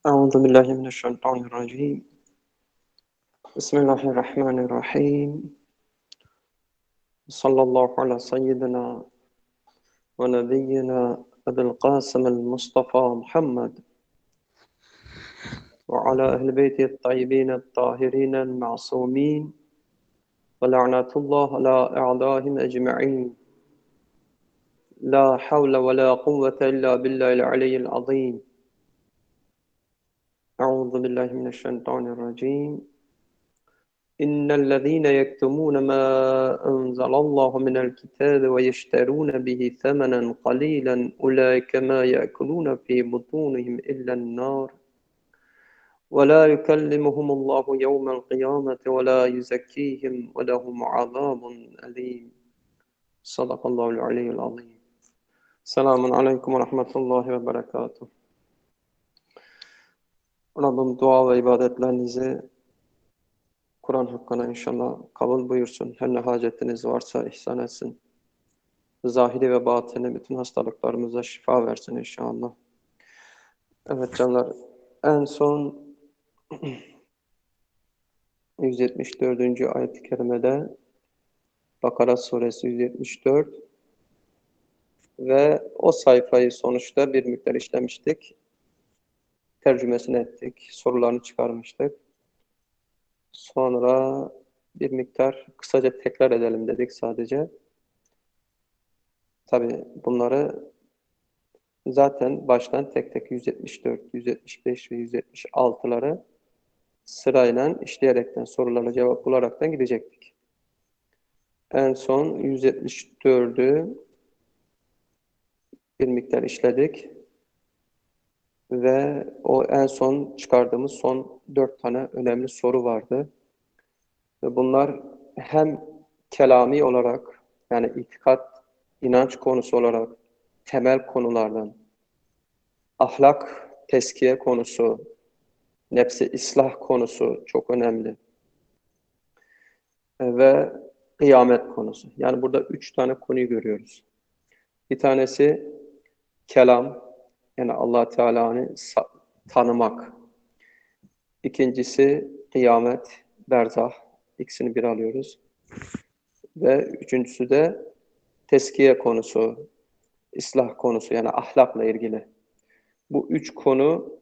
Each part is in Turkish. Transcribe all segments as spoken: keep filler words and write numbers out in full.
أعوذ بالله من الشيطان الرجيم بسم الله الرحمن الرحيم صلى الله على سيدنا ونبينا أبي القاسم المصطفى محمد وعلى أهل بيته الطيبين الطاهرين المعصومين ولعنة الله على أعدائهم أجمعين لا حول ولا قوة إلا بالله العلي العظيم أعوذ بالله من الشيطان الرجيم إن الذين يكتمون ما أنزل الله من الكتاب ويشترون به ثمنا قليلا أولئك ما يأكلون في بطونهم إلا النار ولا يكلمهم الله يوم القيامة ولا يزكيهم ولهم عذاب أليم صدق الله العلي العظيم سلام عليكم ورحمة الله وبركاته Rabbim dua ve ibadetlerinizi Kur'an hakkına inşallah kabul buyursun. Her ne hacetiniz varsa ihsan etsin. Zahiri ve batini bütün hastalıklarımıza şifa versin inşallah. Evet canlar, en son yüz yetmiş dördüncü ayet-i kerimede Bakara suresi yüz yetmiş dört ve o sayfayı sonuçta bir miktar işlemiştik. Tercümesini ettik, sorularını çıkarmıştık. Sonra bir miktar kısaca tekrar edelim dedik sadece. Tabii bunları zaten baştan tek tek yüz yetmiş dört, yüz yetmiş beş ve yüz yetmiş altıları sırayla işleyerekten, sorularla cevap bularaktan gidecektik. En son yüz yetmiş dördü bir miktar işledik ve o en son çıkardığımız son dört tane önemli soru vardı. Ve bunlar hem kelami olarak, yani itikat, inanç konusu olarak temel konulardan, ahlak, teskiye konusu, nefsi ıslah konusu çok önemli. Ve kıyamet konusu. Yani burada üç tane konuyu görüyoruz. Bir tanesi kelam, yani Allah Teala'nı tanımak. İkincisi kıyamet, berzah. İkisini bir alıyoruz. Ve üçüncüsü de teskiye konusu, ıslah konusu, yani ahlakla ilgili. Bu üç konu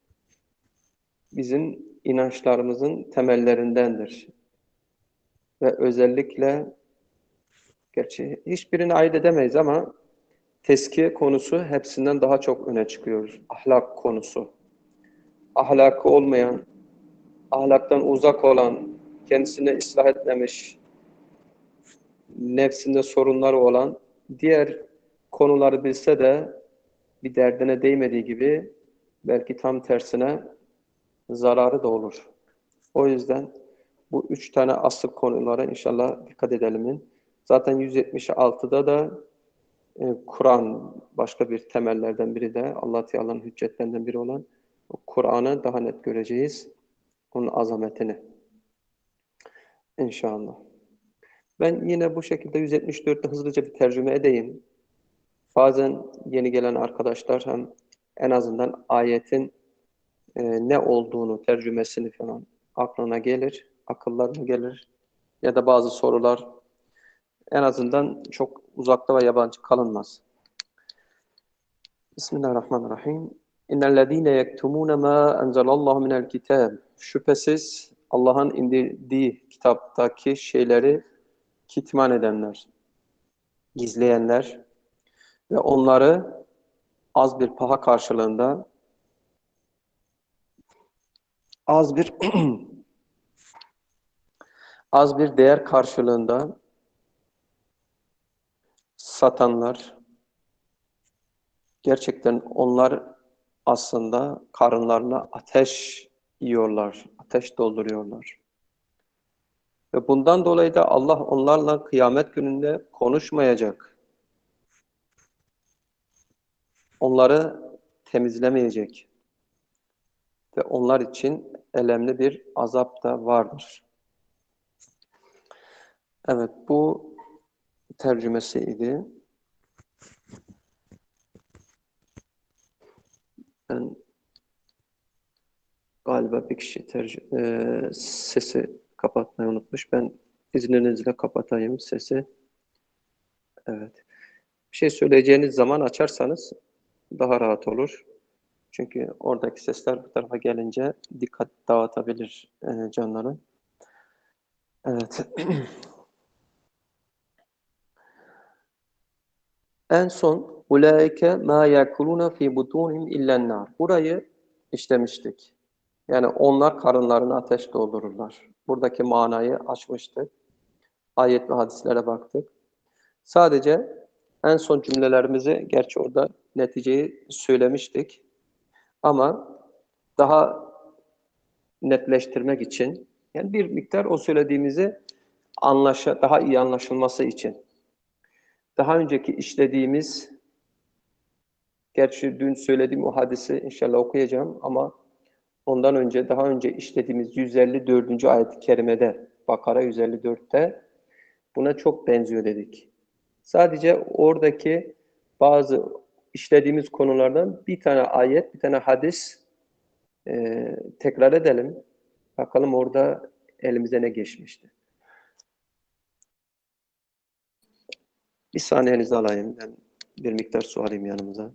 bizim inançlarımızın temellerindendir. Ve özellikle, gerçi hiçbirini ayırt edemeyiz ama teskiye konusu hepsinden daha çok öne çıkıyor. Ahlak konusu. Ahlakı olmayan, ahlaktan uzak olan, kendisini ıslah etmemiş, nefsinde sorunları olan, diğer konuları bilse de bir derdine değmediği gibi belki tam tersine zararı da olur. O yüzden bu üç tane asıl konulara inşallah dikkat edelim. Zaten yüz yetmiş altıda da e, Kur'an başka bir temellerden biri de Allah Teala'nın hüccetlerinden biri olan Kur'an'ı daha net göreceğiz. Onun azametini. İnşallah. Ben yine bu şekilde yüz yetmiş dörtte hızlıca bir tercüme edeyim. Bazen yeni gelen arkadaşlar hem en azından ayetin e, ne olduğunu, tercümesini falan aklına gelir, akıllarına gelir. Ya da bazı sorular en azından çok uzakta ve yabancı kalınmaz. Bismillahirrahmanirrahim. İnnellezîne yektumûne mâ enzelallahu minel kitâb. Şüphesiz Allah'ın indirdiği kitaptaki şeyleri kitman edenler, gizleyenler ve onları az bir paha karşılığında, az bir az bir değer karşılığında satanlar, gerçekten onlar aslında karınlarına ateş yiyorlar, ateş dolduruyorlar. Ve bundan dolayı da Allah onlarla kıyamet gününde konuşmayacak. Onları temizlemeyecek. Ve onlar için elemli bir azap da vardır. Evet, bu tercümesiydi. Ben Galiba bir kişi tercih, e, sesi kapatmayı unutmuş. Ben izninizle kapatayım sesi. Evet. Bir şey söyleyeceğiniz zaman açarsanız daha rahat olur. Çünkü oradaki sesler bu tarafa gelince dikkat dağıtabilir e, canları. Evet. En son ulaike ma yakuluna fi butunihim illen nar. Burayı işlemiştik. Yani onlar karınlarını ateş doldururlar. Buradaki manayı açmıştık. Ayet ve hadislere baktık. Sadece en son cümlelerimizi, gerçi orada neticeyi söylemiştik. Ama daha netleştirmek için, yani bir miktar o söylediğimizi anlaşa, daha iyi anlaşılması için. Daha önceki işlediğimiz, gerçi dün söylediğim o hadisi inşallah okuyacağım ama ondan önce, daha önce işlediğimiz yüz elli dördüncü ayet-i kerimede, Bakara yüz elli dörtte buna çok benziyor dedik. Sadece oradaki bazı işlediğimiz konulardan bir tane ayet, bir tane hadis e, tekrar edelim. Bakalım orada elimize ne geçmişti. Bir saniyenizi alayım. Ben bir miktar su alayım yanımıza.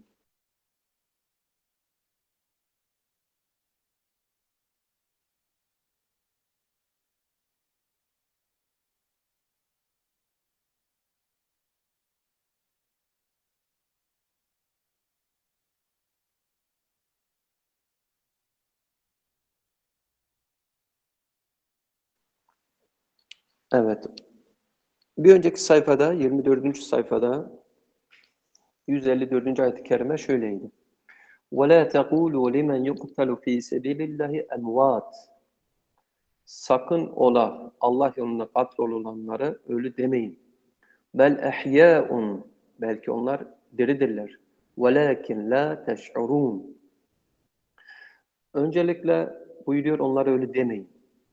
Evet. Bir önceki sayfada, yirmi dördüncü sayfada yüz elli dördüncü ayet-i kerime şöyleydi. وَلَا تَقُولُوا لِمَنْ يُقْتَلُ ف۪ي سَب۪يلِ اللّٰهِ اَمْوَاتٍ. Sakın ola Allah yolunda katlolulanları ölü demeyin. Bel ehyâun. Belki onlar diridirler. Velakin la teş'urûn. Öncelikle buyuruyor onlara ölü demeyin.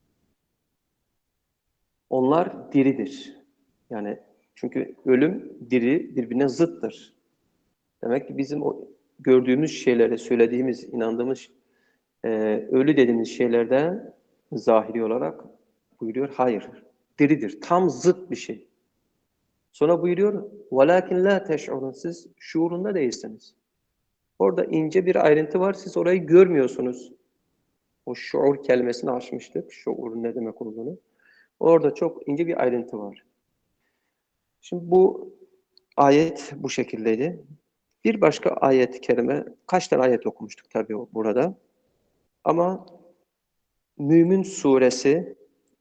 Onlar diridir. Yani çünkü ölüm, diri birbirine zıttır. Demek ki bizim o gördüğümüz şeyleri, söylediğimiz, inandığımız e, ölü dediğimiz şeylerden zahiri olarak buyuruyor hayır. Diridir. Tam zıt bir şey. Sonra buyuruyor وَلَاكِنْ لَا تَشْعُرُونَ. Siz şuurunda değilsiniz. Orada ince bir ayrıntı var. Siz orayı görmüyorsunuz. O şuur kelimesini açmıştık. Şuurun ne demek olduğunu. Orada çok ince bir ayrıntı var. Şimdi bu ayet bu şekildeydi. Bir başka ayet-i kerime, kaç tane ayet okumuştuk tabii burada. Ama Mümin Suresi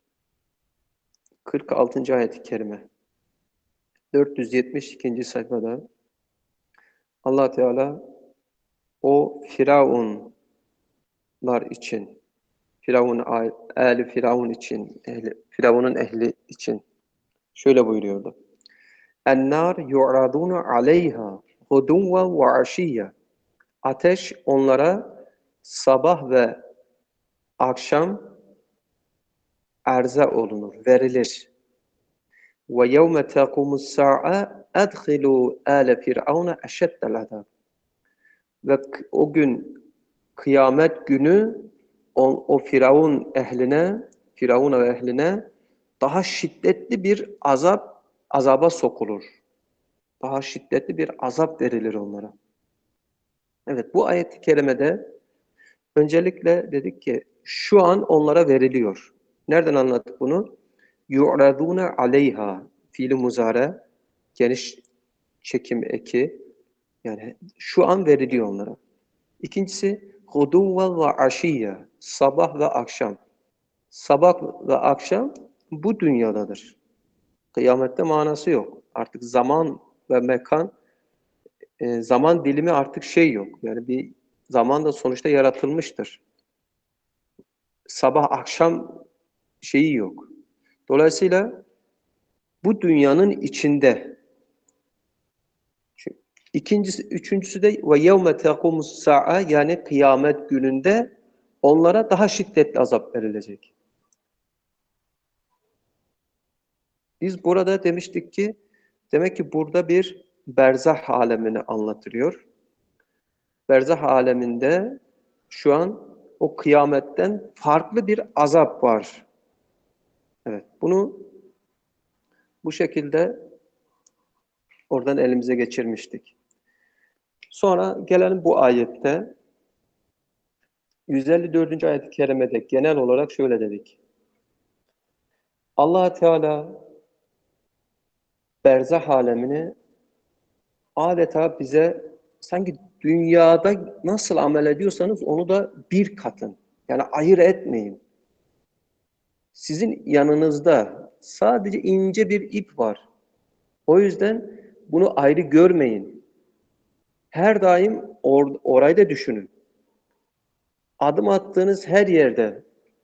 kırk altıncı ayet-i kerime. dört yüz yetmiş ikinci sayfada Allah Teala o Firavunlar için, Firavun ehli Firavun için, ehli, Firavun'un ehli için şöyle buyuruyordu. En-nar yu'raduna aleyha huduven ve aşiyya. Ateş onlara sabah ve akşam arza olunur, verilir. Ve yevme tequmus sa'a adkhilu ale firavuna eşeddel azab. Ve o gün kıyamet günü o, o Firavun ehline, Firavuna ve ehline daha şiddetli bir azap, azaba sokulur. Daha şiddetli bir azap verilir onlara. Evet, bu ayet-i kerimede öncelikle dedik ki şu an onlara veriliyor. Nereden anladık bunu? Yu'raduna aleyha fiili muzare, geniş çekim eki, yani şu an veriliyor onlara. İkincisi huduven ve aşiyye, sabah ve akşam. Sabah ve akşam bu dünyadadır. Kıyamette manası yok. Artık zaman ve mekan, e, zaman dilimi artık şey yok. Yani bir zaman da sonuçta yaratılmıştır. Sabah akşam şeyi yok. Dolayısıyla bu dünyanın içinde. İkincisi, üçüncüsü de ve yevme tequmus sa'a, yani kıyamet gününde onlara daha şiddetli azap verilecek. Biz burada demiştik ki demek ki burada bir berzah alemini anlatılıyor. Berzah aleminde şu an o kıyametten farklı bir azap var. Evet, bunu bu şekilde oradan elimize geçirmiştik. Sonra gelelim bu ayette. yüz elli dördüncü ayet-i kerimede genel olarak şöyle dedik. Allah Teala berzah alemini adeta bize sanki dünyada nasıl amel ediyorsanız onu da bir katın. Yani ayırt etmeyin. Sizin yanınızda sadece ince bir ip var. O yüzden bunu ayrı görmeyin. Her daim or orayı da düşünün. Adım attığınız her yerde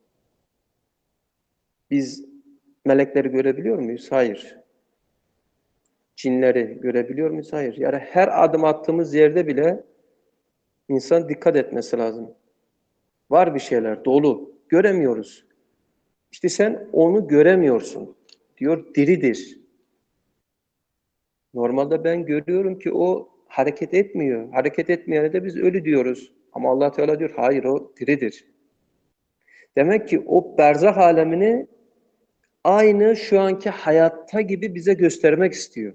biz melekleri görebiliyor muyuz? Hayır. Cinleri görebiliyor muyuz? Hayır. Yani her adım attığımız yerde bile insan dikkat etmesi lazım. Var bir şeyler, dolu. Göremiyoruz. İşte sen onu göremiyorsun. Diyor diridir. Normalde ben görüyorum ki o hareket etmiyor. Hareket etmeyene de biz ölü diyoruz. Ama Allah Teala diyor hayır o diridir. Demek ki o berzah alemini aynı şu anki hayatta gibi bize göstermek istiyor.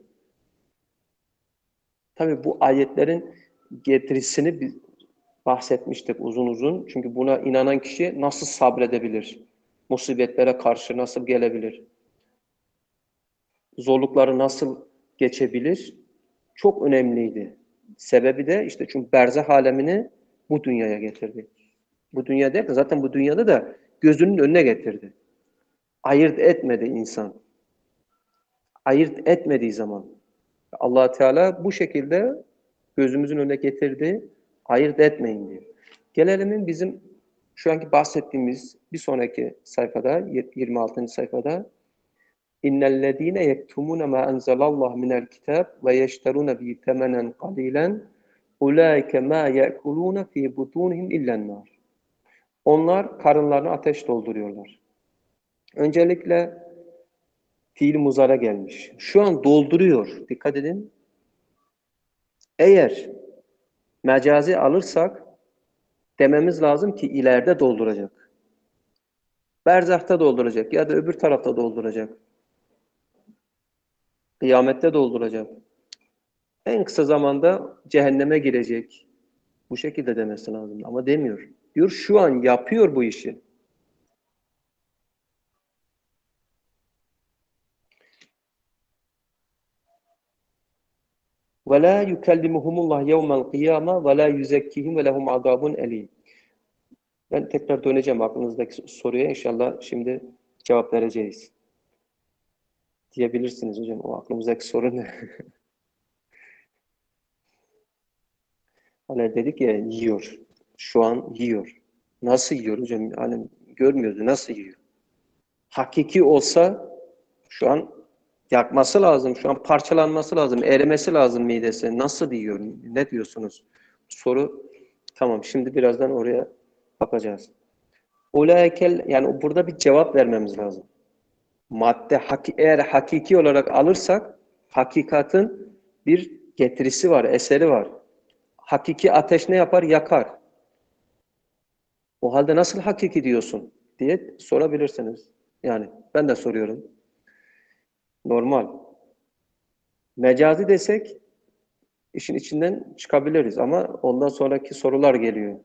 Tabii bu ayetlerin getirisini bahsetmiştik uzun uzun. Çünkü buna inanan kişi nasıl sabredebilir? Musibetlere karşı nasıl gelebilir? Zorlukları nasıl geçebilir? Çok önemliydi. Sebebi de işte çünkü berzah alemini bu dünyaya getirdi. Bu dünya derken zaten bu dünyada da gözünün önüne getirdi. Ayırt etmedi insan. Ayırt etmediği zaman Allah Teala bu şekilde gözümüzün önüne getirdi. Ayırt etmeyin diyor. Gelelim bizim şu anki bahsettiğimiz bir sonraki sayfada, yirmi altıncı sayfada İnnellezîne yektumûne mâ enzelallahu minel kitâb ve yeşterûne bihi temenen qalîlen ulâike mâ ye'kulûne fî butûnihim illennâr. Onlar karınlarını ateş dolduruyorlar. Öncelikle fiil muzara gelmiş. Şu an dolduruyor. Dikkat edin. Eğer mecazi alırsak dememiz lazım ki ileride dolduracak. Berzahta dolduracak ya da öbür tarafta dolduracak. Kıyamette dolduracak. En kısa zamanda cehenneme girecek. Bu şekilde demesi lazım ama demiyor. Diyor şu an yapıyor bu işi. وَلَا يُكَلِّمُهُمُ اللّٰهِ يَوْمَ الْقِيَامَةِ وَلَا يُزَكِّهِمْ وَلَهُمْ عَذَابٌ أَلِيمٌ. Ben tekrar döneceğim aklınızdaki soruya. İnşallah şimdi cevap vereceğiz. Diyebilirsiniz hocam. O aklımızdaki soru ne? Hani dedik ya yiyor. Şu an yiyor. Nasıl yiyor hocam? Hani görmüyordu. Nasıl yiyor? Hakiki olsa şu an yakması lazım. Şu an parçalanması lazım. Erimesi lazım midesi. Nasıl yiyor? Ne diyorsunuz? Soru tamam. Şimdi birazdan oraya bakacağız. Ulaikel yani burada bir cevap vermemiz lazım. Madde eğer hakiki olarak alırsak hakikatin bir getirisi var, eseri var. Hakiki ateş ne yapar? Yakar. O halde nasıl hakiki diyorsun diye sorabilirsiniz. Yani ben de soruyorum. Normal. Mecazi desek işin içinden çıkabiliriz ama ondan sonraki sorular geliyor.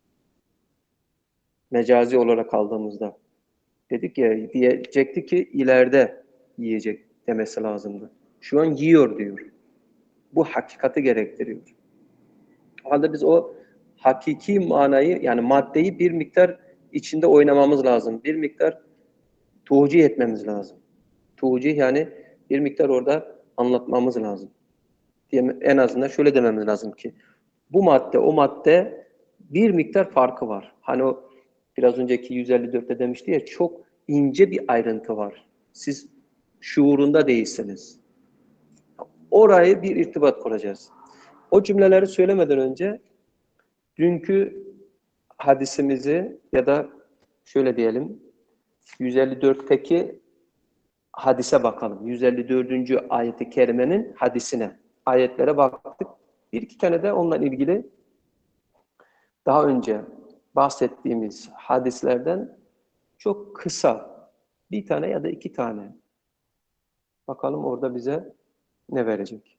Mecazi olarak aldığımızda. Dedik ya diyecekti ki ileride yiyecek demesi lazımdı. Şu an yiyor diyor. Bu hakikati gerektiriyor. O halde biz o hakiki manayı yani maddeyi bir miktar içinde oynamamız lazım. Bir miktar tuğcih etmemiz lazım. Tuğcih yani bir miktar orada anlatmamız lazım. Diye en azından şöyle dememiz lazım ki bu madde o madde bir miktar farkı var. Hani o biraz önceki yüz elli dörtte demişti ya çok ince bir ayrıntı var. Siz şuurunda değilsiniz. Orayı bir irtibat kuracağız. O cümleleri söylemeden önce dünkü hadisimizi ya da şöyle diyelim yüz elli dörtteki hadise bakalım. yüz elli dördüncü ayeti kerimenin hadisine. Ayetlere baktık. Bir iki tane de onunla ilgili daha önce bahsettiğimiz hadislerden çok kısa, bir tane ya da iki tane. Bakalım orada bize ne verecek?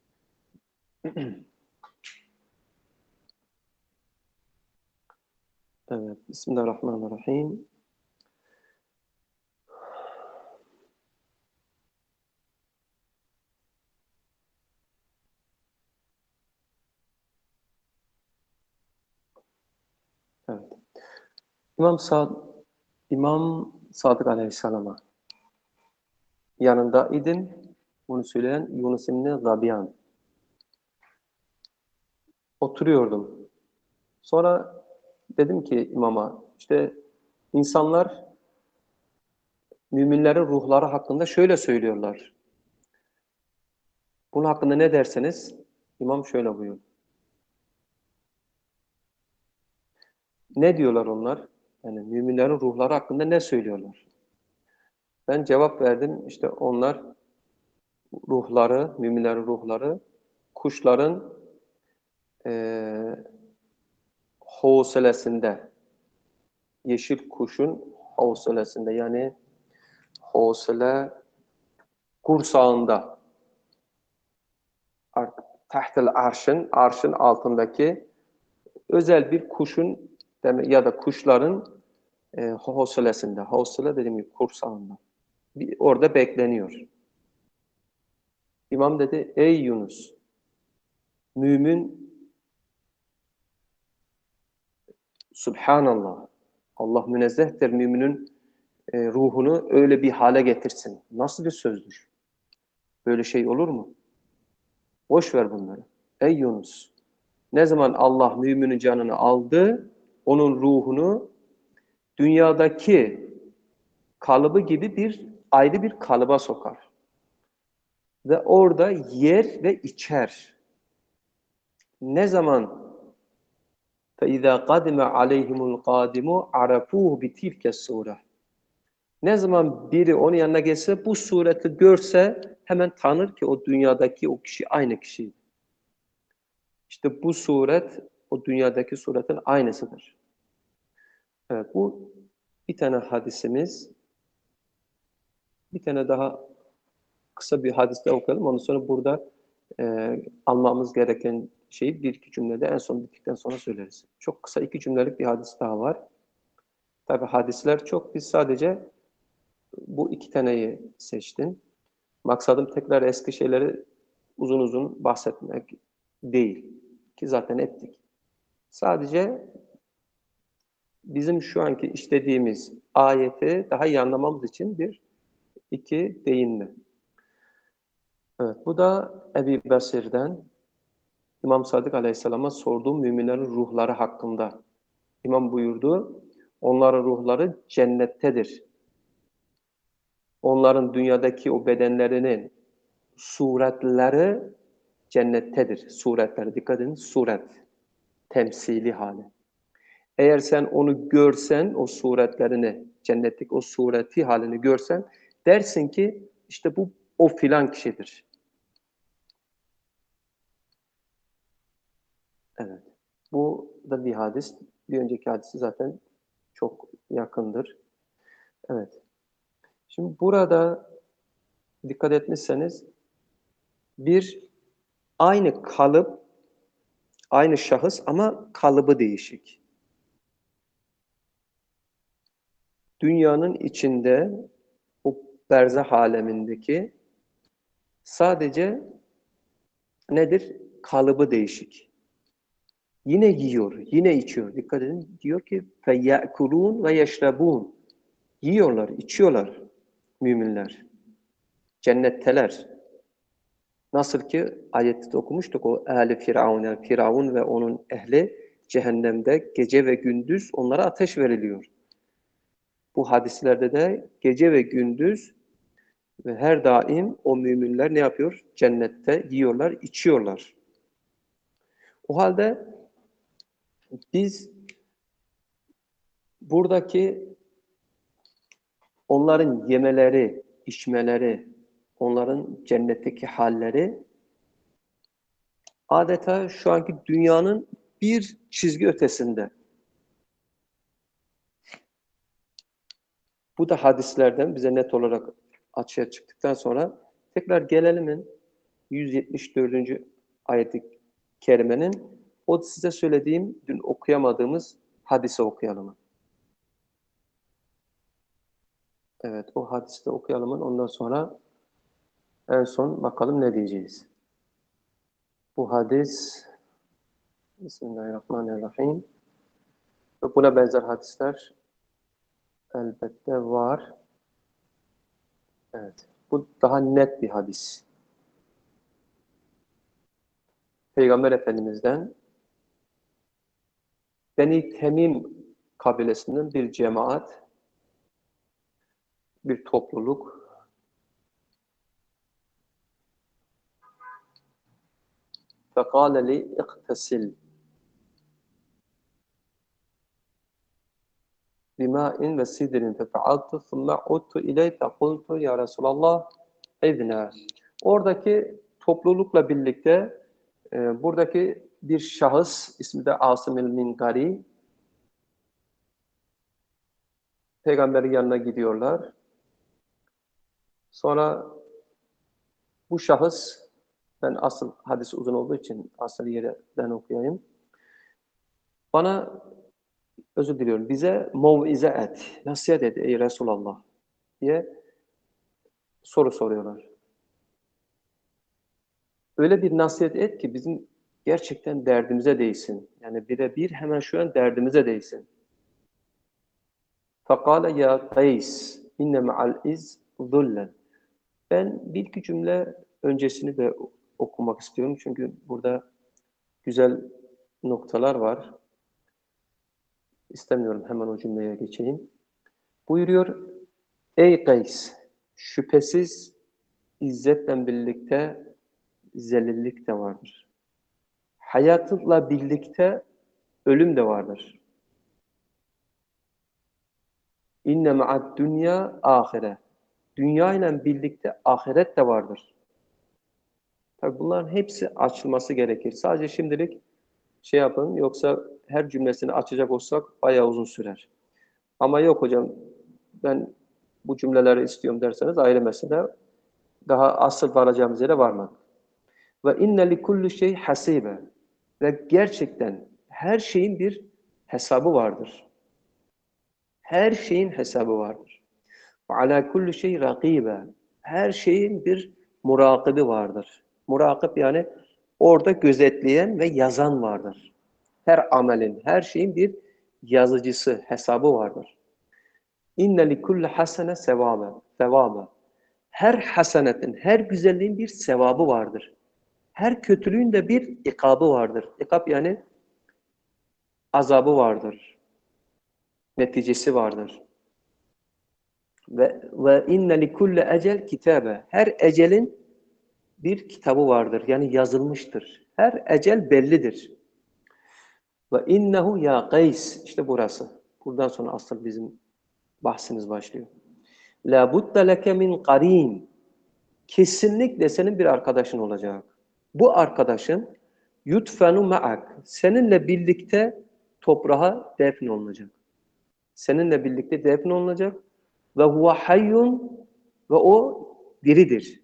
Evet, Bismillahirrahmanirrahim. Evet. İmam Sad İmam Sadık Aleyhisselam'a yanında idim. Bunu söyleyen Yunus İbni Zabiyan. Oturuyordum. Sonra dedim ki imama, işte insanlar müminlerin ruhları hakkında şöyle söylüyorlar. Bunun hakkında ne derseniz, imam şöyle buyurdu. Ne diyorlar onlar? Yani müminlerin ruhları hakkında ne söylüyorlar? Ben cevap verdim, işte onlar ruhları, müminlerin ruhları, kuşların e, houselesinde, yeşil kuşun houselesinde, yani housele kursağında, tahtel arşın, arşın altındaki özel bir kuşun ya da kuşların e, houselesinde, housele dediğim gibi kursağında. Bir, orada bekleniyor. İmam dedi, ey Yunus, mümin, Subhanallah, Allah münezzehtir müminin e, ruhunu öyle bir hale getirsin. Nasıl bir sözdür? Böyle şey olur mu? Boş ver bunları. Ey Yunus, ne zaman Allah müminin canını aldı, onun ruhunu dünyadaki kalıbı gibi bir ayrı bir kalıba sokar. Ve orada yer ve içer. Ne zaman فَاِذَا قَدِمَ عَلَيْهِمُ الْقَادِمُ عَرَفُوهُ بِتِلْكَ السُّورَةِ Ne zaman biri onun yanına gelse, bu sureti görse hemen tanır ki o dünyadaki o kişi aynı kişi. İşte bu suret o dünyadaki suretin aynısıdır. Evet, bu bir tane hadisimiz. Bir tane daha kısa bir hadiste okuyalım. Ondan sonra burada e, anlamamız gereken şeyi bir iki cümlede en son bittikten sonra söyleriz. Çok kısa iki cümlelik bir hadis daha var. Tabi hadisler çok. Biz sadece bu iki taneyi seçtim. Maksadım tekrar eski şeyleri uzun uzun bahsetmek değil. Ki zaten ettik. Sadece bizim şu anki işlediğimiz ayeti daha iyi anlamamız için bir iki değinme. Evet, bu da Ebu Basir'den İmam Sadık Aleyhisselam'a sorduğum müminlerin ruhları hakkında. İmam buyurdu, onların ruhları cennettedir. Onların dünyadaki o bedenlerinin suretleri cennettedir. Suretleri, dikkat edin, suret, temsili hali. Eğer sen onu görsen, o suretlerini, cennetlik o sureti halini görsen, dersin ki işte bu o filan kişidir. Evet. Bu da bir hadis. Bir önceki hadisi zaten çok yakındır. Evet. Şimdi burada dikkat etmişseniz bir aynı kalıp, aynı şahıs ama kalıbı değişik. Dünyanın içinde o berzah alemindeki sadece nedir? Kalıbı değişik. Yine yiyor, yine içiyor. Dikkat edin. Diyor ki فَيَأْكُلُونَ وَيَشْرَبُونَ Yiyorlar, içiyorlar müminler. Cennetteler. Nasıl ki ayette okumuştuk o ehli Firavun, yani Firavun ve onun ehli cehennemde gece ve gündüz onlara ateş veriliyor. Bu hadislerde de gece ve gündüz ve her daim o müminler ne yapıyor? Cennette yiyorlar, içiyorlar. O halde biz buradaki onların yemeleri, içmeleri, onların cennetteki halleri adeta şu anki dünyanın bir çizgi ötesinde. Bu da hadislerden bize net olarak açığa çıktıktan sonra tekrar gelelim yüz yetmiş dördüncü ayet-i kerimenin o size söylediğim, dün okuyamadığımız hadisi okuyalım. Evet, o hadisi de okuyalım. Ondan sonra en son bakalım ne diyeceğiz. Bu hadis Bismillahirrahmanirrahim. Buna benzer hadisler elbette var. Evet. Bu daha net bir hadis. Peygamber Efendimiz'den Beni Temim kabilesinden bir cemaat, bir topluluk فَقَالَ لِي اِقْتَسِلْ بِمَاءٍ وَسِدْرٍ فَفَعَلْتُ ثُمَّ عُدْتُ اِلَيْهِ فَقُلْتُ يَا رَسُولَ اللّٰهِ اِذْنَا. Oradaki toplulukla birlikte e, buradaki bir şahıs, ismi de Asım el-Mingari, Peygamberin yanına gidiyorlar. Sonra bu şahıs, ben asıl hadis uzun olduğu için asıl yerden okuyayım. Bana, özür diliyorum, bize mev'ize et, nasihat et ey Resulallah diye soru soruyorlar. Öyle bir nasihat et ki bizim gerçekten derdimize değsin. Yani birebir hemen şu an derdimize değsin. فَقَالَ يَا قَيْسِ اِنَّ مَعَ الْاِزْ ظُلًّا. Ben bir iki cümle öncesini de okumak istiyorum. Çünkü burada güzel noktalar var. İstemiyorum, hemen o cümleye geçeyim. Buyuruyor, ey Kays, şüphesiz izzetle birlikte zelillik de vardır. Hayatla birlikte ölüm de vardır. İnne ma'ad dünya ahire. Dünya ile birlikte ahiret de vardır. Tabii bunların hepsi açılması gerekir. Sadece şimdilik şey yapın, yoksa her cümlesini açacak olsak bayağı uzun sürer. Ama yok hocam, ben bu cümleleri istiyorum derseniz ayrı mesele. Daha asıl varacağımız yere varmak. Ve inne li kulli şey hasibe. Ve gerçekten her şeyin bir hesabı vardır. Her şeyin hesabı vardır. Ve ala kulli şey rakibe. Her şeyin bir murakibi vardır. Murakip yani orada gözetleyen ve yazan vardır. Her amelin, her şeyin bir yazıcısı, hesabı vardır. İnne li kulli hasene sevabe. Sevabe. Her hasenetin, her güzelliğin bir sevabı vardır. Her kötülüğün de bir ikabı vardır. İkab yani azabı vardır. Neticesi vardır. Ve ve inne li kulli ecel kitabe. Her ecelin bir kitabı vardır. Yani yazılmıştır. Her ecel bellidir. Ve innehu ya Kays. İşte burası. Buradan sonra asıl bizim bahsimiz başlıyor. La budda leke min qarin. Kesinlikle senin bir arkadaşın olacak. Bu arkadaşın yutfenu ma'ak. Seninle birlikte toprağa defn olunacak. Seninle birlikte defn olunacak. Ve huve hayyun, ve o diridir.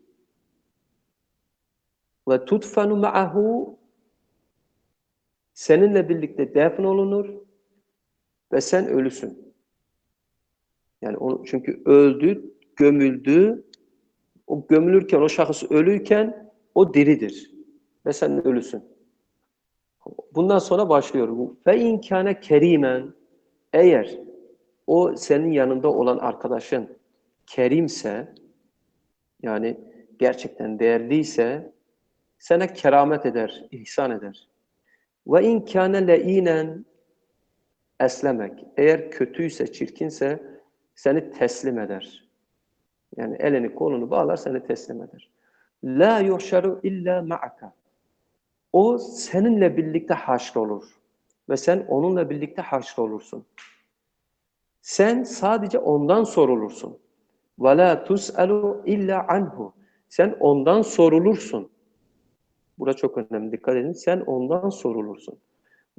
Ve tutfenu ma'ahu, seninle birlikte defn olunur ve sen ölüsün. Yani onu, çünkü öldü, gömüldü. O gömülürken, o şahıs ölüyken o diridir. Ve sen ölüsün. Bundan sonra başlıyor. Ve inkâne kerimen, eğer o senin yanında olan arkadaşın kerimse, yani gerçekten değerliyse, sana keramet eder, ihsan eder. Ve in kâne le'inen eslemek. Eğer kötüyse, çirkinse seni teslim eder. Yani elini kolunu bağlar, seni teslim eder. La yuhşaru illa ma'aka. O seninle birlikte haşrolur. Ve sen onunla birlikte haşrolursun. Sen sadece ondan sorulursun. وَلَا تُسْأَلُوا illa anhu. Sen ondan sorulursun. Burası çok önemli, dikkat edin. Sen ondan sorulursun.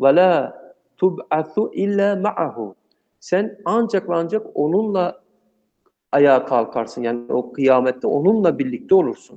وَلَا تُبْعَثُ illa ma'ahu. Sen ancak ve ancak onunla ayağa kalkarsın. Yani o kıyamette onunla birlikte olursun.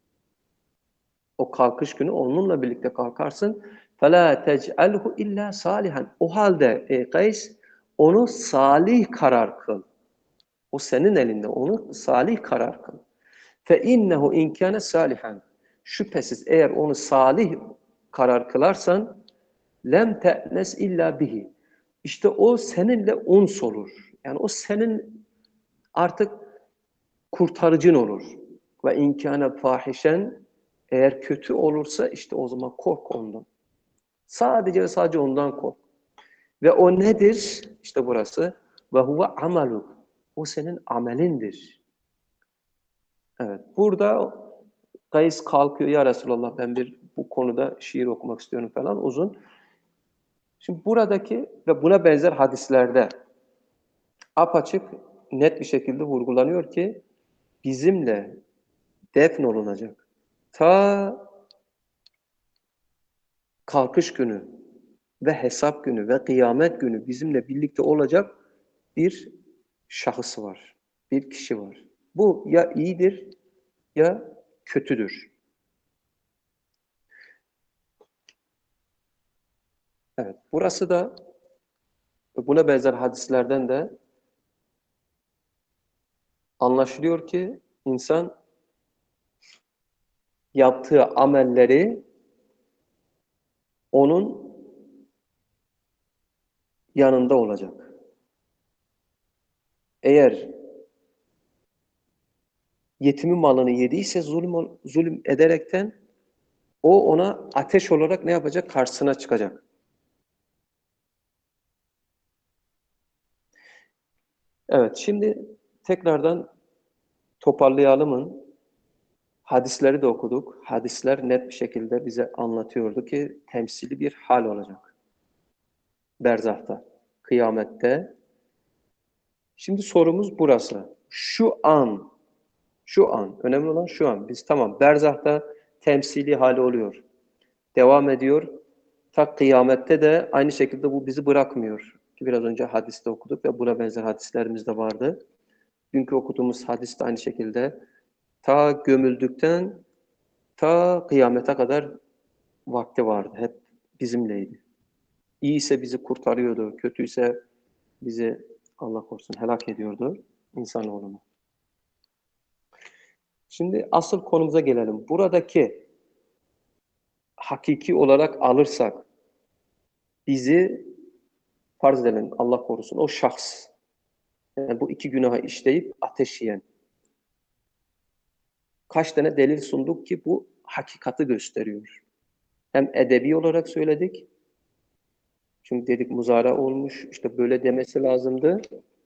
O kalkış günü onunla birlikte kalkarsın. فَلَا تَجْعَلْهُ illa salihan. O halde ey Kays, onu salih karar kıl. O senin elinde. Onu salih karar kıl. فَاِنَّهُ اِنْ كَانَ salihan. Şüphesiz eğer onu salih karar kılarsan lem te'nes illa bihi. İşte o seninle uns olur. Yani o senin artık kurtarıcın olur. Ve inkâne fahişen, eğer kötü olursa işte o zaman kork ondan. Sadece ve sadece ondan kork. Ve o nedir? İşte burası. Ve huve amaluk. O senin amelindir. Evet. Burada Kays kalkıyor. Ya Resulallah, ben bir bu konuda şiir okumak istiyorum falan, uzun. Şimdi buradaki ve buna benzer hadislerde apaçık, net bir şekilde vurgulanıyor ki bizimle defnolunacak. Ta kalkış günü ve hesap günü ve kıyamet günü bizimle birlikte olacak bir şahıs var. Bir kişi var. Bu ya iyidir ya kötüdür. Evet. Burası da buna benzer hadislerden de anlaşılıyor ki insan yaptığı amelleri onun yanında olacak. Eğer yetimin malını yediyse zulüm, zulüm ederekten o ona ateş olarak ne yapacak? Karşısına çıkacak. Evet, şimdi tekrardan toparlayalımın. Hadisleri de okuduk. Hadisler net bir şekilde bize anlatıyordu ki temsili bir hal olacak. Berzahta, kıyamette. Şimdi sorumuz burası. Şu an, şu an, önemli olan şu an. Biz tamam, berzahta temsili hali oluyor. Devam ediyor. Ta kıyamette de aynı şekilde bu bizi bırakmıyor. Ki biraz önce hadiste okuduk ve buna benzer hadislerimiz de vardı. Dünkü okuduğumuz hadis de aynı şekilde ta gömüldükten ta kıyamete kadar vakti vardı. Hep bizimleydi. İyi ise bizi kurtarıyordu, kötüyse bizi Allah korusun helak ediyordu insanoğlunu. Şimdi asıl konumuza gelelim. Buradaki hakiki olarak alırsak bizi farz edelim, Allah korusun, o şahs, yani bu iki günahı işleyip ateş yiyen, kaç tane delil sunduk ki bu hakikati gösteriyor. Hem edebi olarak söyledik, çünkü dedik muzara olmuş, işte böyle demesi lazımdı.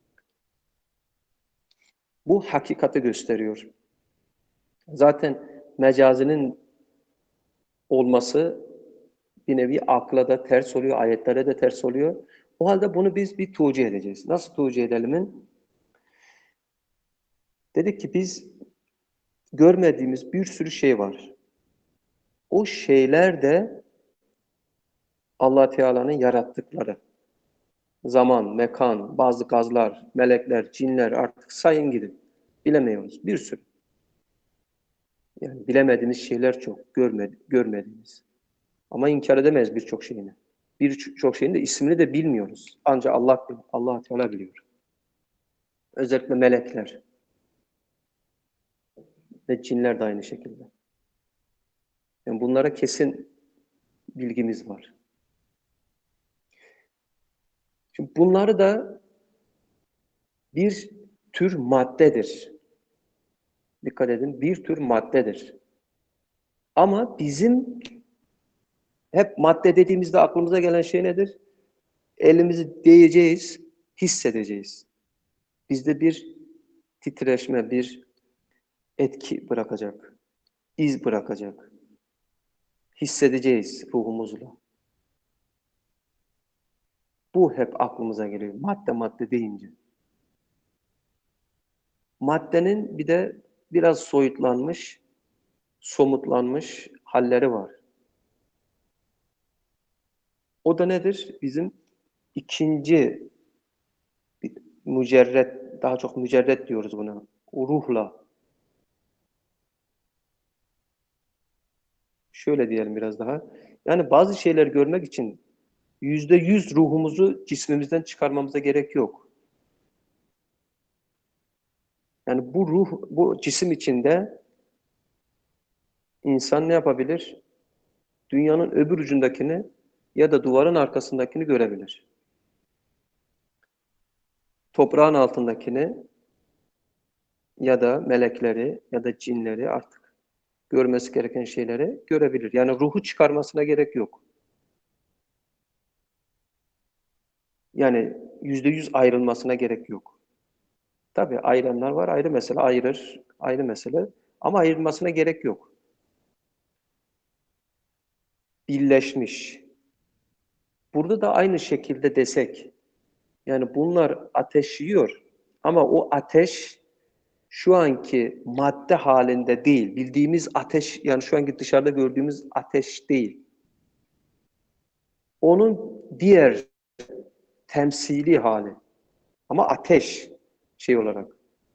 Bu hakikati gösteriyor. Zaten mecazinin olması bir nevi akla da ters oluyor, ayetlere de ters oluyor. O halde bunu biz bir tuğcu edeceğiz. Nasıl tuğcu edelimin? Dedik ki biz görmediğimiz bir sürü şey var. O şeyler de Allah Teala'nın yarattıkları. Zaman, mekan, bazı gazlar, melekler, cinler, artık sayın gidin. Bilemiyoruz. Bir sürü. Yani bilemediğimiz şeyler çok. Görmedi, görmediğimiz. Ama inkar edemeyiz birçok şeyini. Birçok şeyin de ismini de bilmiyoruz. Ancak Allah biliyor. Allah Teala biliyor. Özellikle melekler ve cinler de aynı şekilde. Yani bunlara kesin bilgimiz var. Şimdi bunları da bir tür maddedir. Dikkat edin, bir tür maddedir. Ama bizim hep madde dediğimizde aklımıza gelen şey nedir? Elimizi değeceğiz, hissedeceğiz. Bizde bir titreşme, bir etki bırakacak, iz bırakacak. Hissedeceğiz ruhumuzla. Bu hep aklımıza geliyor. Madde madde deyince. Maddenin bir de biraz soyutlanmış, somutlanmış halleri var. O da nedir? Bizim ikinci mücerret daha çok mücerret diyoruz buna. O ruhla. Şöyle diyelim biraz daha. Yani bazı şeyleri görmek için yüzde yüz ruhumuzu cismimizden çıkarmamıza gerek yok. Yani bu ruh, bu cisim içinde insan ne yapabilir? Dünyanın öbür ucundakini ya da duvarın arkasındakini görebilir. Toprağın altındakini ya da melekleri ya da cinleri artık görmesi gereken şeyleri görebilir. Yani ruhu çıkarmasına gerek yok. Yani yüzde yüz ayrılmasına gerek yok. Tabii ayıranlar var, ayrı mesele, ayırır, ayrı mesele. Ama ayrılmasına gerek yok. Birleşmiş. Burada da aynı şekilde desek, yani bunlar ateş yiyor ama o ateş şu anki madde halinde değil. Bildiğimiz ateş, yani şu anki dışarıda gördüğümüz ateş değil. Onun diğer temsili hali. Ama ateş şey olarak.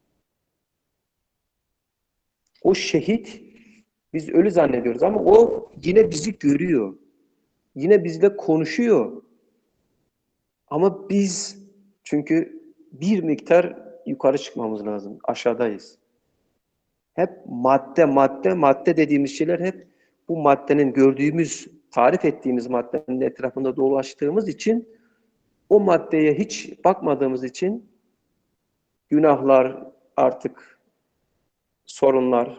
O şehit biz ölü zannediyoruz ama o yine bizi görüyor. Yine bizle konuşuyor. Ama biz çünkü bir miktar yukarı çıkmamız lazım. Aşağıdayız. Hep madde, madde, madde dediğimiz şeyler hep bu maddenin gördüğümüz, tarif ettiğimiz maddenin etrafında dolaştığımız için o maddeye hiç bakmadığımız için günahlar, artık sorunlar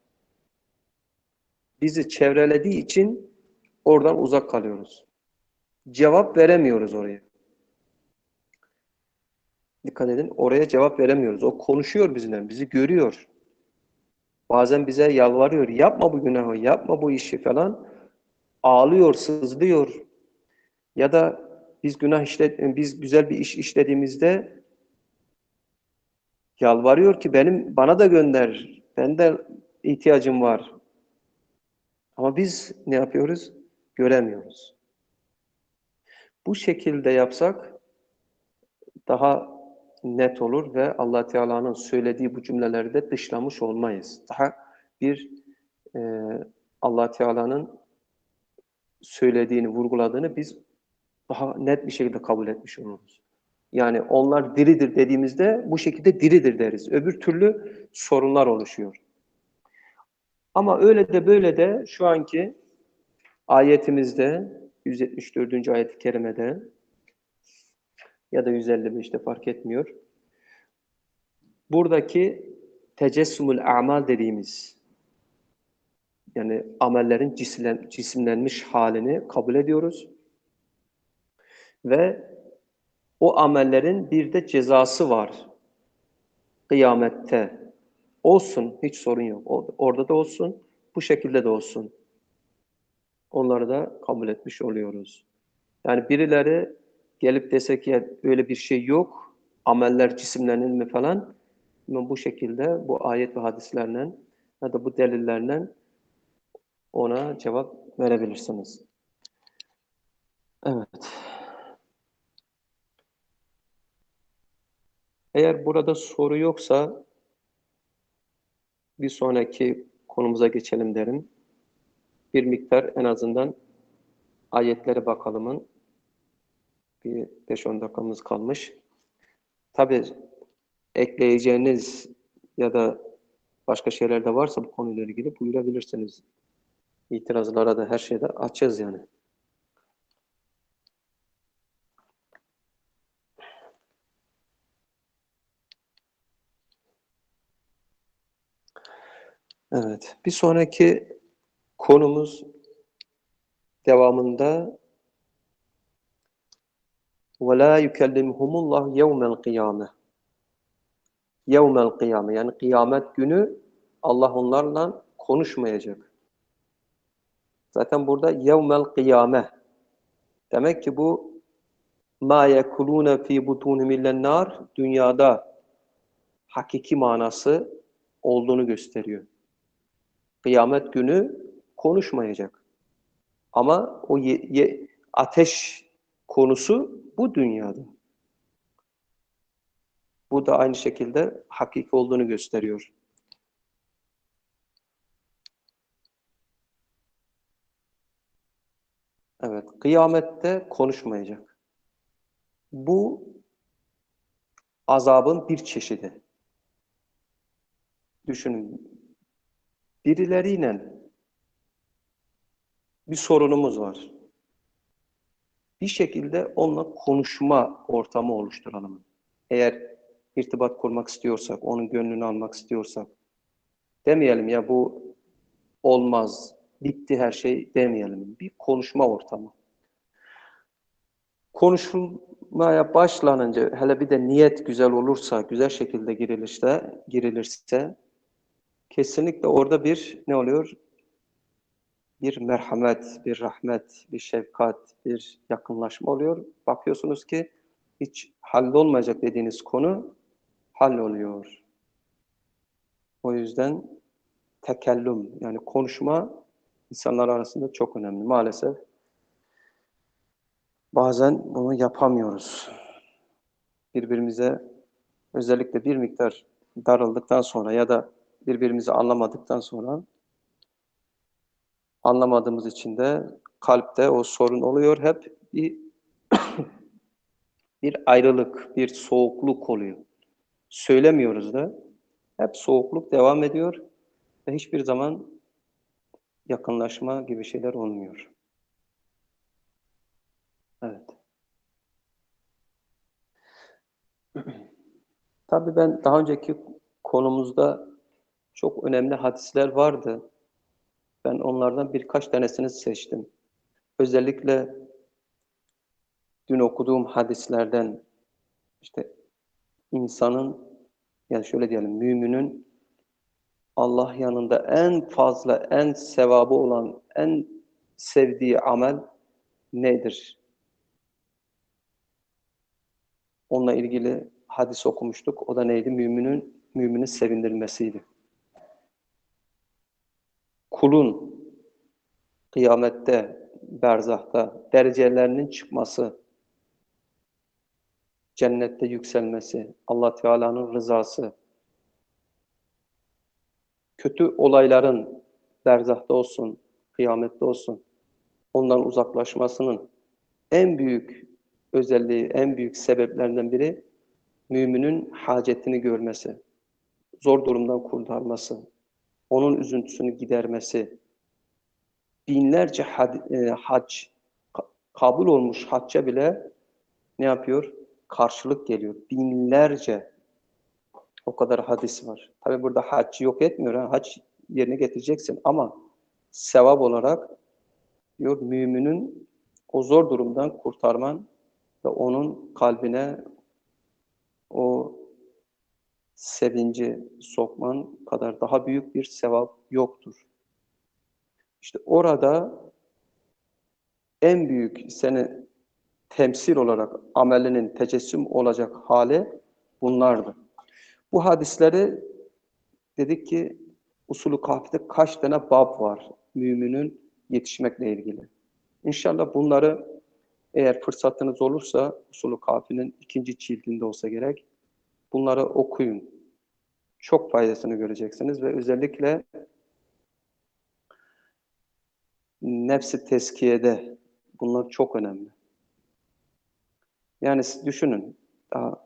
bizi çevrelediği için oradan uzak kalıyoruz. Cevap veremiyoruz oraya. Dikkat edin, oraya cevap veremiyoruz. O konuşuyor bizimle, bizi görüyor. Bazen bize yalvarıyor, yapma bu günahı, yapma bu işi falan. Ağlıyor, sızlıyor. Ya da biz günah işle, biz güzel bir iş işlediğimizde yalvarıyor ki benim bana da gönder. Ben de ihtiyacım var. Ama biz ne yapıyoruz? Göremiyoruz. Bu şekilde yapsak daha net olur ve Allah Teala'nın söylediği bu cümleleri de dışlamış olmayız. Daha bir e, Allah Teala'nın söylediğini, vurguladığını biz daha net bir şekilde kabul etmiş oluruz. Yani onlar diridir dediğimizde bu şekilde diridir deriz. Öbür türlü sorunlar oluşuyor. Ama öyle de böyle de şu anki ayetimizde yüz yetmiş dördüncü ayet-i kerimede ya da yüz elli beşte fark etmiyor. Buradaki tecessümül a'mal dediğimiz yani amellerin cisimlen, cisimlenmiş halini kabul ediyoruz. Ve o amellerin bir de cezası var. Kıyamette. Olsun, hiç sorun yok. Orada da olsun, bu şekilde de olsun. Onları da kabul etmiş oluyoruz. Yani birileri gelip dese ki öyle bir şey yok, ameller cisimlenir mi falan, ama bu şekilde bu ayet ve hadislerle ya da bu delillerle ona cevap verebilirsiniz. Evet. Eğer burada soru yoksa bir sonraki konumuza geçelim derim. Bir miktar en azından ayetlere bakalımın bir beş on dakikamız kalmış. Tabii ekleyeceğiniz ya da başka şeyler de varsa bu konuyla ilgili buyurabilirsiniz. İtirazlara da her şeyde açığız yani. Evet. Bir sonraki konumuz devamında وَلَا يُكَلِّمْهُمُ اللّٰهُ يَوْمَ الْقِيَامَةِ Yevmel kıyame yani kıyamet günü Allah onlarla konuşmayacak. Zaten burada yevmel kıyame. Demek ki bu ma yekulune fi butunhum illen nar dünyada hakiki manası olduğunu gösteriyor. Kıyamet günü konuşmayacak. Ama o ye, ye, ateş konusu bu dünyada. Bu da aynı şekilde hakiki olduğunu gösteriyor. Evet, kıyamette konuşmayacak. Bu azabın bir çeşidi. Düşünün, birileriyle bir sorunumuz var. Bir şekilde onunla konuşma ortamı oluşturalım. Eğer irtibat kurmak istiyorsak, onun gönlünü almak istiyorsak, demeyelim ya bu olmaz, bitti her şey demeyelim. Bir konuşma ortamı. Konuşulmaya başlanınca, hele bir de niyet güzel olursa, güzel şekilde girilirse, girilirse, kesinlikle orada bir ne oluyor? Bir merhamet, bir rahmet, bir şefkat, bir yakınlaşma oluyor. Bakıyorsunuz ki hiç hallolmayacak dediğiniz konu halloluyor. O yüzden tekellüm, yani konuşma insanlar arasında çok önemli. Maalesef bazen bunu yapamıyoruz. Birbirimize özellikle bir miktar darıldıktan sonra ya da birbirimizi anlamadıktan sonra anlamadığımız için de kalpte o sorun oluyor. Hep bir bir ayrılık, bir soğukluk oluyor. Söylemiyoruz da hep soğukluk devam ediyor ve hiçbir zaman yakınlaşma gibi şeyler olmuyor. Evet. Tabii ben daha önceki konumuzda çok önemli hadisler vardı. Ben onlardan birkaç tanesini seçtim. Özellikle dün okuduğum hadislerden işte insanın, yani şöyle diyelim, müminin Allah yanında en fazla, en sevabı olan, en sevdiği amel nedir? Onunla ilgili hadis okumuştuk. O da neydi? Müminin, mümini sevindirmesiydi. Kulun kıyamette, berzahta derecelerinin çıkması, cennette yükselmesi, Allah Teala'nın rızası, kötü olayların berzahta olsun, kıyamette olsun, ondan uzaklaşmasının en büyük özelliği, en büyük sebeplerinden biri müminin hacetini görmesi, zor durumdan kurtarması, onun üzüntüsünü gidermesi, binlerce had, e, hac, ka, kabul olmuş hacca bile ne yapıyor? Karşılık geliyor. Binlerce, o kadar hadis var. Tabi burada haccı yok etmiyor. Ha? Hac yerine getireceksin ama sevap olarak diyor müminin o zor durumdan kurtarman ve onun kalbine o sevinci sokman kadar daha büyük bir sevap yoktur. İşte orada en büyük seni temsil olarak amelinin tecessüm olacak hali bunlardı. Bu hadisleri dedik ki usulü kafide kaç tane bab var müminin yetişmekle ilgili. İnşallah bunları eğer fırsatınız olursa usulü kafinin ikinci cildinde olsa gerek bunları okuyun. Çok faydasını göreceksiniz ve özellikle nefsi tezkiyede bunlar çok önemli. Yani düşünün, daha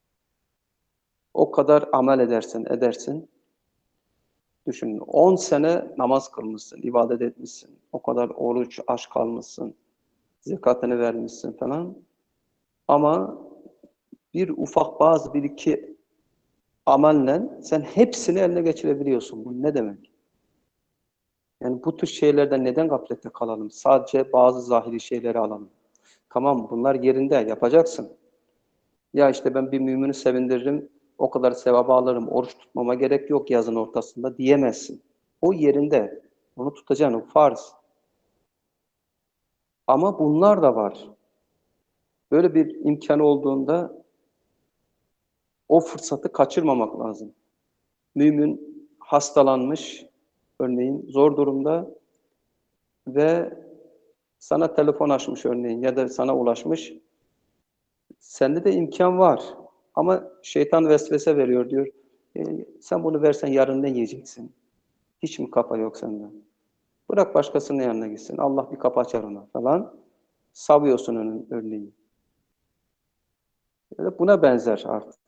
o kadar amel edersin, edersin. Düşünün, on sene namaz kılmışsın, ibadet etmişsin. O kadar oruç, aç kalmışsın, zekatını vermişsin falan. Ama bir ufak bazı bir iki amelle sen hepsini eline geçirebiliyorsun. Bu ne demek? Yani bu tür şeylerden neden gaflette kalalım? Sadece bazı zahiri şeyleri alalım. Tamam, bunlar yerinde, yapacaksın. Ya işte ben bir mümini sevindiririm, o kadar sevabı alırım, oruç tutmama gerek yok yazın ortasında diyemezsin. O yerinde, onu tutacaksın, o farz. Ama bunlar da var. Böyle bir imkanı olduğunda o fırsatı kaçırmamak lazım. Mümin hastalanmış, örneğin zor durumda ve sana telefon açmış örneğin ya da sana ulaşmış. Sende de imkan var. Ama şeytan vesvese veriyor diyor. E, sen bunu versen yarın ne yiyeceksin? Hiç mi kafa yok sende? Bırak başkasının yanına gitsin. Allah bir kapı açar ona falan. Savuyorsun onun örneği. Yani buna benzer artık.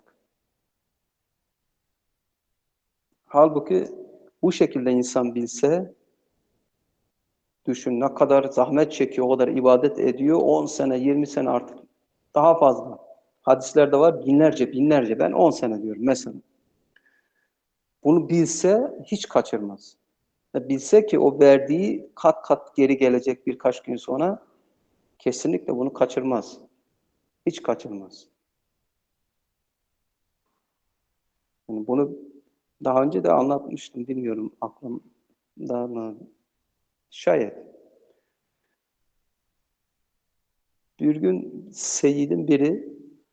Halbuki bu şekilde insan bilse, düşün ne kadar zahmet çekiyor, o kadar ibadet ediyor. on sene, yirmi sene artık daha fazla. Hadislerde var binlerce, binlerce. Ben on sene diyorum mesela. Bunu bilse hiç kaçırmaz. Bilse ki o verdiği kat kat geri gelecek birkaç gün sonra kesinlikle bunu kaçırmaz. Hiç kaçırmaz. Yani bunu daha önce de anlatmıştım. Bilmiyorum aklımda mı? Şayet. Bir gün Seyyid'in biri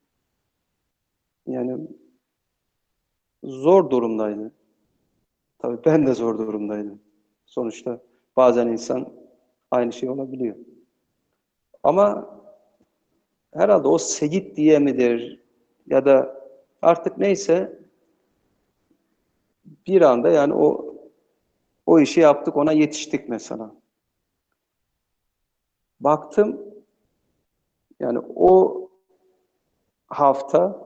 yani zor durumdaydı. Tabii ben de zor durumdaydım. Sonuçta bazen insan aynı şey olabiliyor. Ama herhalde o Seyyid diye midir ya da artık neyse bir anda yani o o işi yaptık, ona yetiştik mesela. Baktım yani o hafta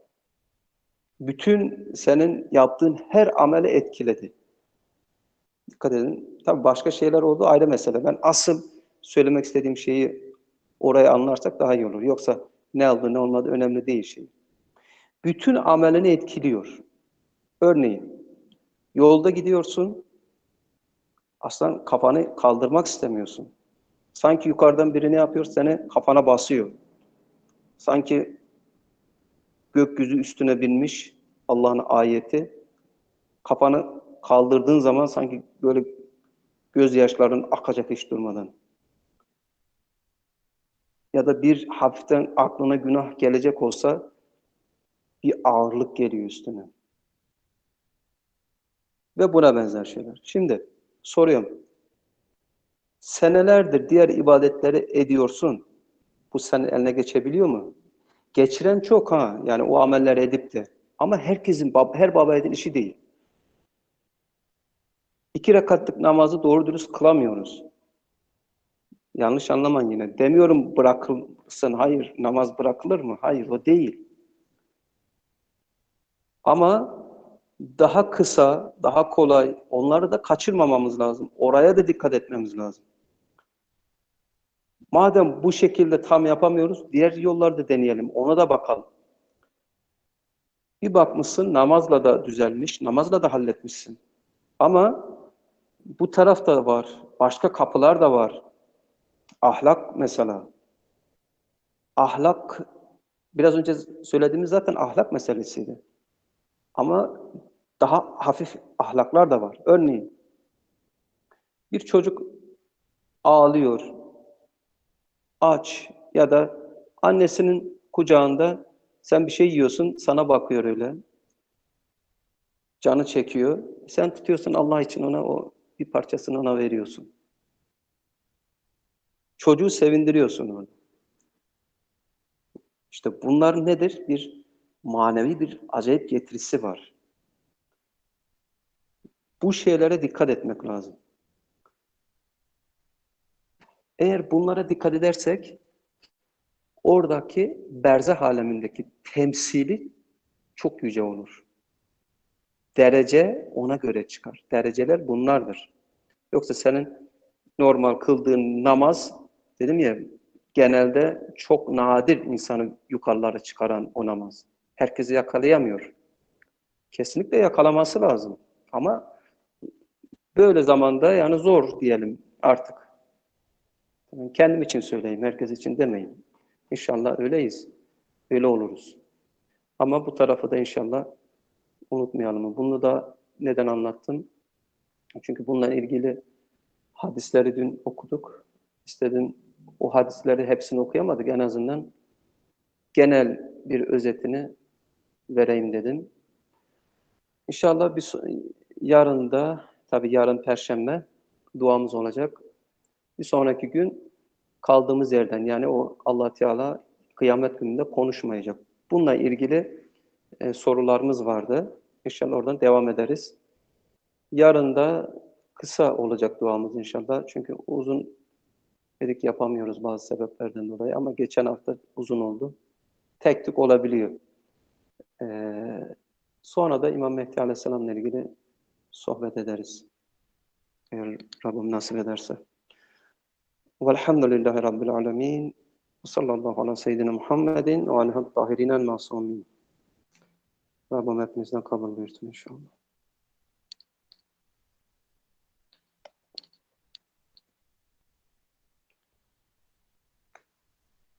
bütün senin yaptığın her ameli etkiledi. Dikkat edin. Tabii başka şeyler oldu ayrı mesele. Ben asıl söylemek istediğim şeyi oraya anlarsak daha iyi olur. Yoksa ne aldı ne olmadı önemli değil şey. Bütün amelini etkiliyor. Örneğin yolda gidiyorsun, aslında kafanı kaldırmak istemiyorsun. Sanki yukarıdan biri ne yapıyor? Seni kafana basıyor. Sanki gökyüzü üstüne binmiş Allah'ın ayeti. Kafanı kaldırdığın zaman sanki böyle gözyaşların akacak hiç durmadan. Ya da bir hafiften aklına günah gelecek olsa bir ağırlık geliyor üstüne. Ve buna benzer şeyler. Şimdi soruyorum. Senelerdir diğer ibadetleri ediyorsun. Bu senin eline geçebiliyor mu? Geçiren çok ha. Yani o amelleri edip de. Ama herkesin, her baba yiğidin işi değil. İki rekatlık namazı doğru dürüst kılamıyoruz. Yanlış anlamayın yine. Demiyorum bırakılsın. Hayır. Namaz bırakılır mı? Hayır. O değil. Ama daha kısa, daha kolay, onları da kaçırmamamız lazım. Oraya da dikkat etmemiz lazım. Madem bu şekilde tam yapamıyoruz, diğer yollarda deneyelim. Ona da bakalım. Bir bakmışsın namazla da düzelmiş, namazla da halletmişsin. Ama bu taraf da var, başka kapılar da var. Ahlak mesela. Ahlak, biraz önce söylediğimiz zaten ahlak meselesiydi. Ama daha hafif ahlaklar da var. Örneğin bir çocuk ağlıyor, aç ya da annesinin kucağında sen bir şey yiyorsun, sana bakıyor öyle. Canı çekiyor. Sen tutuyorsun Allah için ona o bir parçasını ona veriyorsun. Çocuğu sevindiriyorsun onu. İşte bunlar nedir? Bir manevi bir acayip getirisi var. Bu şeylere dikkat etmek lazım. Eğer bunlara dikkat edersek oradaki berzah alemindeki temsili çok yüce olur. Derece ona göre çıkar. Dereceler bunlardır. Yoksa senin normal kıldığın namaz, dedim ya, genelde çok nadir insanı yukarılara çıkaran o namaz. Herkesi yakalayamıyor. Kesinlikle yakalaması lazım. Ama böyle zamanda yani zor diyelim artık. Yani kendim için söyleyeyim, herkes için demeyeyim. İnşallah öyleyiz. Öyle oluruz. Ama bu tarafı da inşallah unutmayalım. Bunu da neden anlattım? Çünkü bununla ilgili hadisleri dün okuduk. İstedim o hadisleri hepsini okuyamadık. En azından genel bir özetini vereyim dedim. İnşallah bir yarın da, tabii yarın Perşembe duamız olacak. Bir sonraki gün kaldığımız yerden yani o Allah Teala kıyamet gününde konuşmayacak. Bununla ilgili e, sorularımız vardı. İnşallah oradan devam ederiz. Yarın da kısa olacak duamız inşallah. Çünkü uzun dedik yapamıyoruz bazı sebeplerden dolayı ama geçen hafta uzun oldu. Tek tük olabiliyor. Ee, sonra da İmam Mehdi Aleyhisselam'la ilgili sohbet ederiz. Eğer Rabbim nasip ederse. Velhamdülillahi Rabbil alemin. Ve sallallahu ala seyyidina Muhammedin ve aleyhi tahirinen masumin. Rabbim hepimizden kabul buyursun inşallah.